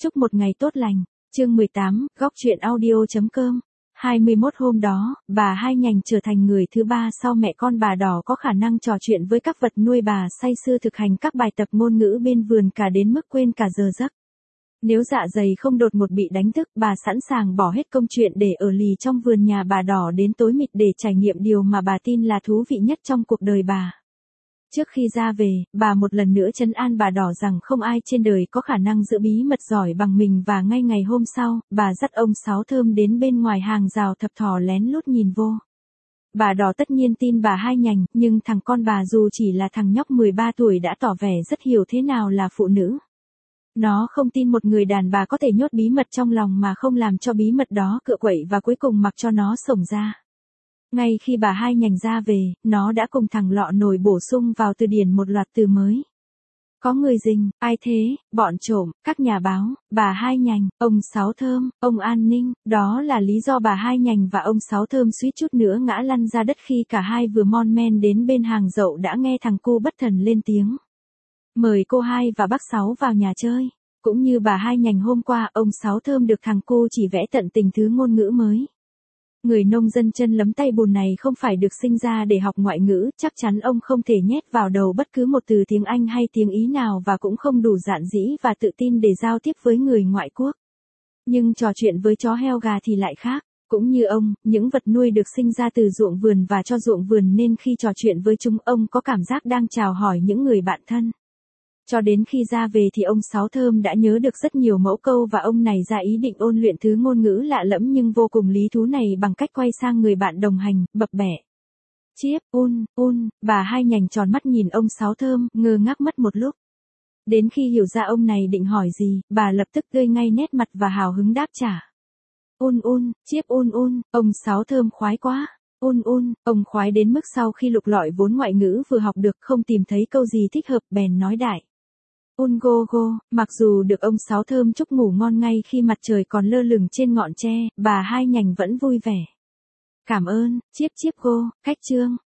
Chúc một ngày tốt lành. Chương 18, góc truyện audio.com. 21 hôm đó, bà Hai Nhành trở thành người thứ ba sau mẹ con bà Đỏ có khả năng trò chuyện với các vật nuôi. Bà say sưa thực hành các bài tập ngôn ngữ bên vườn cả đến mức quên cả giờ giấc. Nếu dạ dày không đột ngột bị đánh thức, bà sẵn sàng bỏ hết công chuyện để ở lì trong vườn nhà bà Đỏ đến tối mịt để trải nghiệm điều mà bà tin là thú vị nhất trong cuộc đời bà. Trước khi ra về, bà một lần nữa trấn an bà Đỏ rằng không ai trên đời có khả năng giữ bí mật giỏi bằng mình, và ngay ngày hôm sau, bà dắt ông Sáu Thơm đến bên ngoài hàng rào thập thò lén lút nhìn vô. Bà Đỏ tất nhiên tin bà Hai Nhành, nhưng thằng con bà dù chỉ là thằng nhóc 13 tuổi đã tỏ vẻ rất hiểu thế nào là phụ nữ. Nó không tin một người đàn bà có thể nhốt bí mật trong lòng mà không làm cho bí mật đó cựa quậy và cuối cùng mặc cho nó xổng ra. Ngay khi bà Hai Nhành ra về, nó đã cùng thằng Lọ Nồi bổ sung vào từ điển một loạt từ mới. Có người rình, ai thế, bọn trộm, các nhà báo, bà Hai Nhành, ông Sáu Thơm, ông An Ninh. Đó là lý do bà Hai Nhành và ông Sáu Thơm suýt chút nữa ngã lăn ra đất khi cả hai vừa mon men đến bên hàng dậu đã nghe thằng cu bất thần lên tiếng. Mời cô Hai và bác Sáu vào nhà chơi. Cũng như bà Hai Nhành hôm qua, ông Sáu Thơm được thằng cu chỉ vẽ tận tình thứ ngôn ngữ mới. Người nông dân chân lấm tay bùn này không phải được sinh ra để học ngoại ngữ, chắc chắn ông không thể nhét vào đầu bất cứ một từ tiếng Anh hay tiếng Ý nào, và cũng không đủ dạn dĩ và tự tin để giao tiếp với người ngoại quốc. Nhưng trò chuyện với chó heo gà thì lại khác. Cũng như ông, những vật nuôi được sinh ra từ ruộng vườn và cho ruộng vườn, nên khi trò chuyện với chúng, ông có cảm giác đang chào hỏi những người bạn thân. Cho đến khi ra về thì ông Sáu Thơm đã nhớ được rất nhiều mẫu câu, và ông này ra ý định ôn luyện thứ ngôn ngữ lạ lẫm nhưng vô cùng lý thú này bằng cách quay sang người bạn đồng hành, bập bẹ. Chiếp, bà Hai Nhành tròn mắt nhìn ông Sáu Thơm, ngơ ngác mất một lúc. Đến khi hiểu ra ông này định hỏi gì, bà lập tức tươi ngay nét mặt và hào hứng đáp trả. Chiếp ông Sáu Thơm khoái quá. Ông khoái đến mức sau khi lục lọi vốn ngoại ngữ vừa học được không tìm thấy câu gì thích hợp, bèn nói đại. Go. Mặc dù được ông Sáu Thơm chúc ngủ ngon ngay khi mặt trời còn lơ lửng trên ngọn tre, bà Hai Nhành vẫn vui vẻ. Cảm ơn, chiếp go, khách trương.